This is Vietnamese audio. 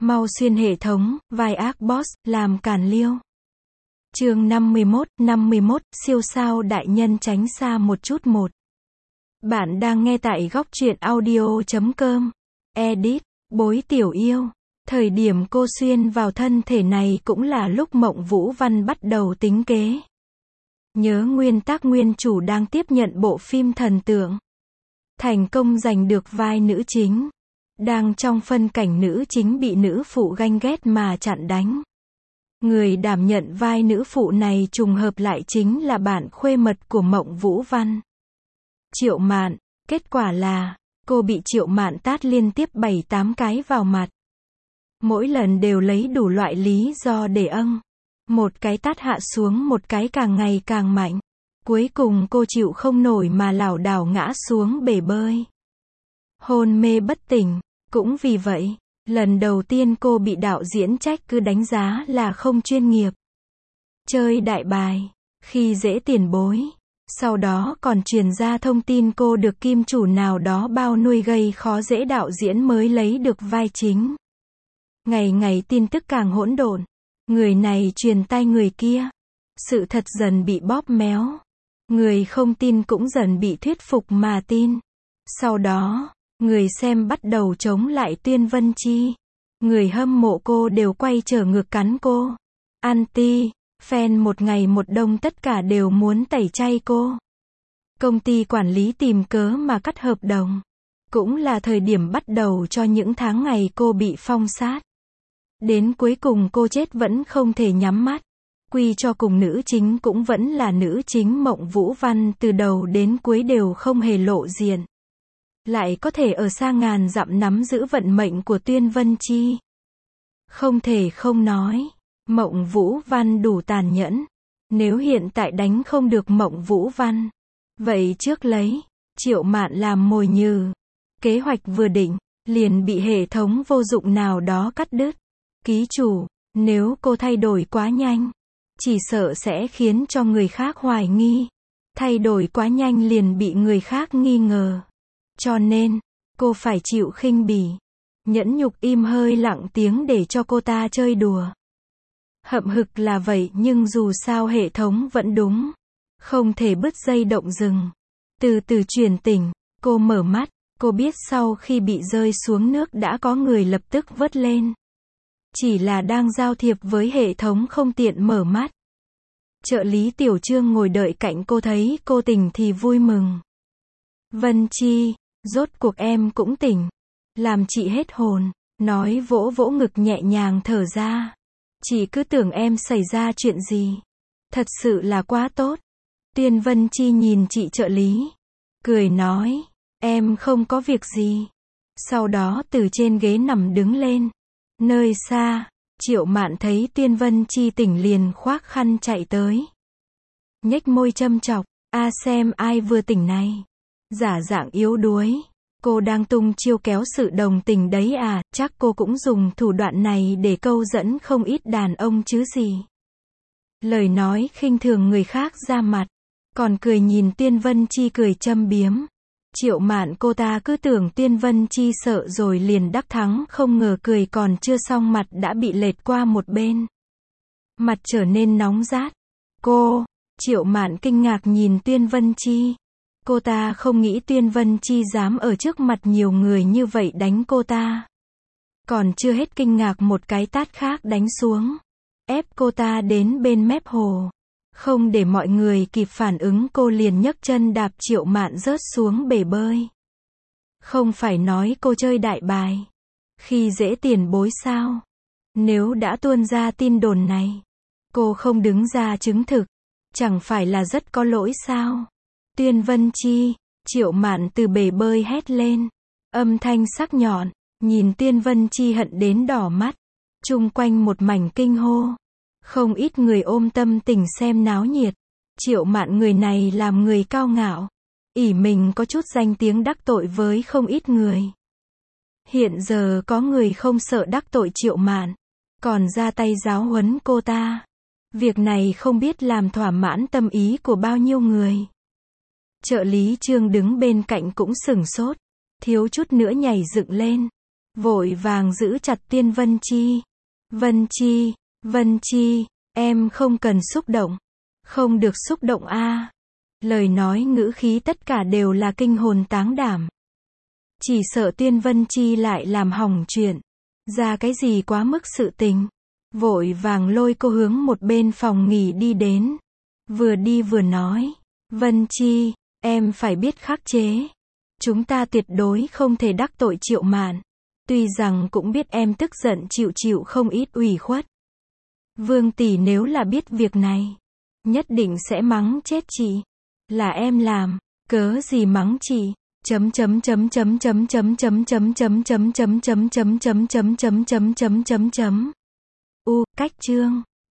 Mau xuyên hệ thống, vai ác boss, làm càn liêu. Chương 51, siêu sao đại nhân tránh xa một chút một. Bạn đang nghe tại góc truyện audio.com. Edit, bối tiểu yêu. Thời điểm cô xuyên vào thân thể này cũng là lúc Mộng Vũ Văn bắt đầu tính kế. Nhớ nguyên tác nguyên chủ đang tiếp nhận bộ phim thần tượng. Thành công giành được vai nữ chính. Đang trong phân cảnh nữ chính bị nữ phụ ganh ghét mà chặn đánh. Người đảm nhận vai nữ phụ này trùng hợp lại chính là bạn khuê mật của Mộng Vũ Văn. Triệu Mạn, kết quả là, cô bị Triệu Mạn tát liên tiếp 7-8 cái vào mặt. Mỗi lần đều lấy đủ loại lý do để một cái tát hạ xuống một cái càng ngày càng mạnh. Cuối cùng cô chịu không nổi mà lảo đảo ngã xuống bể bơi. Hôn mê bất tỉnh. Cũng vì vậy, lần đầu tiên cô bị đạo diễn trách cứ đánh giá là không chuyên nghiệp. Chơi đại bài, khi dễ tiền bối. Sau đó còn truyền ra thông tin cô được kim chủ nào đó bao nuôi gây khó dễ đạo diễn mới lấy được vai chính. Ngày ngày tin tức càng hỗn độn. Người này truyền tai người kia. Sự thật dần bị bóp méo. Người không tin cũng dần bị thuyết phục mà tin. Sau đó, người xem bắt đầu chống lại Tuyên Vân Chi. Người hâm mộ cô đều quay trở ngược cắn cô. Anti, fan một ngày một đông tất cả đều muốn tẩy chay cô. Công ty quản lý tìm cớ mà cắt hợp đồng. Cũng là thời điểm bắt đầu cho những tháng ngày cô bị phong sát. Đến cuối cùng cô chết vẫn không thể nhắm mắt. Quy cho cùng nữ chính cũng vẫn là nữ chính Mộng Vũ Văn từ đầu đến cuối đều không hề lộ diện. Lại có thể ở xa ngàn dặm nắm giữ vận mệnh của Tuyên Vân Chi. Không thể không nói, Mộng Vũ Văn đủ tàn nhẫn. Nếu hiện tại đánh không được Mộng Vũ Văn, vậy trước lấy Triệu Mạn làm mồi nhử. Kế hoạch vừa định, liền bị hệ thống vô dụng nào đó cắt đứt. Ký chủ, nếu cô thay đổi quá nhanh, chỉ sợ sẽ khiến cho người khác hoài nghi. Thay đổi quá nhanh liền bị người khác nghi ngờ. Cho nên, cô phải chịu khinh bỉ. Nhẫn nhục im hơi lặng tiếng để cho cô ta chơi đùa. Hậm hực là vậy nhưng dù sao hệ thống vẫn đúng. Không thể bứt dây động rừng. Từ từ chuyển tỉnh, cô mở mắt, cô biết sau khi bị rơi xuống nước đã có người lập tức vớt lên. Chỉ là đang giao thiệp với hệ thống không tiện mở mắt. Trợ lý Tiểu Trương ngồi đợi cạnh cô thấy cô tỉnh thì vui mừng. Vân Chi, rốt cuộc em cũng tỉnh. Làm chị hết hồn, nói vỗ vỗ ngực nhẹ nhàng thở ra. Chị cứ tưởng em xảy ra chuyện gì. Thật sự là quá tốt. Tuyên Vân Chi nhìn chị trợ lý. Cười nói, em không có việc gì. Sau đó từ trên ghế nằm đứng lên. Nơi xa, Triệu Mạn thấy Tuyên Vân Chi tỉnh liền khoác khăn chạy tới. Nhếch môi châm chọc, xem ai vừa tỉnh này. Giả dạng yếu đuối. Cô đang tung chiêu kéo sự đồng tình đấy à, chắc cô cũng dùng thủ đoạn này để câu dẫn không ít đàn ông chứ gì. Lời nói khinh thường người khác ra mặt. Còn cười nhìn Tuyên Vân Chi cười châm biếm. Triệu Mạn cô ta cứ tưởng Tuyên Vân Chi sợ rồi liền đắc thắng, không ngờ cười còn chưa xong mặt đã bị lệch qua một bên. Mặt trở nên nóng rát. Triệu Mạn kinh ngạc nhìn Tuyên Vân Chi. Cô ta không nghĩ Tuyên Vân Chi dám ở trước mặt nhiều người như vậy đánh cô ta. Còn chưa hết kinh ngạc một cái tát khác đánh xuống. Ép cô ta đến bên mép hồ. Không để mọi người kịp phản ứng cô liền nhấc chân đạp Triệu Mạn rớt xuống bể bơi. Không phải nói cô chơi đại bài. Khi dễ tiền bối sao? Nếu đã tuôn ra tin đồn này, cô không đứng ra chứng thực. Chẳng phải là rất có lỗi sao? Tuyên Vân Chi, Triệu Mạn từ bể bơi hét lên. Âm thanh sắc nhọn, nhìn Tuyên Vân Chi hận đến đỏ mắt. Chung quanh một mảnh kinh hô. Không ít người ôm tâm tình xem náo nhiệt. Triệu Mạn người này làm người cao ngạo. Ỷ mình có chút danh tiếng đắc tội với không ít người. Hiện giờ có người không sợ đắc tội Triệu Mạn. Còn ra tay giáo huấn cô ta. Việc này không biết làm thỏa mãn tâm ý của bao nhiêu người. Trợ lý Trương đứng bên cạnh cũng sửng sốt. Thiếu chút nữa nhảy dựng lên. vội vàng giữ chặt Tiên Vân Chi. Vân Chi, em không cần xúc động. Không được xúc động a. Lời nói ngữ khí tất cả đều là kinh hồn táng đảm. Chỉ sợ Tiên Vân Chi lại làm hỏng chuyện. Ra cái gì quá mức sự tình. Vội vàng lôi cô hướng một bên phòng nghỉ đi đến. Vừa đi vừa nói. Vân Chi, em phải biết khắc chế. Chúng ta tuyệt đối không thể đắc tội Triệu Mạn. Tuy rằng cũng biết em tức giận chịu không ít ủy khuất. Vương tỷ nếu là biết việc này, nhất định sẽ mắng chết chị. Là em làm, cớ gì mắng chị? Cách chương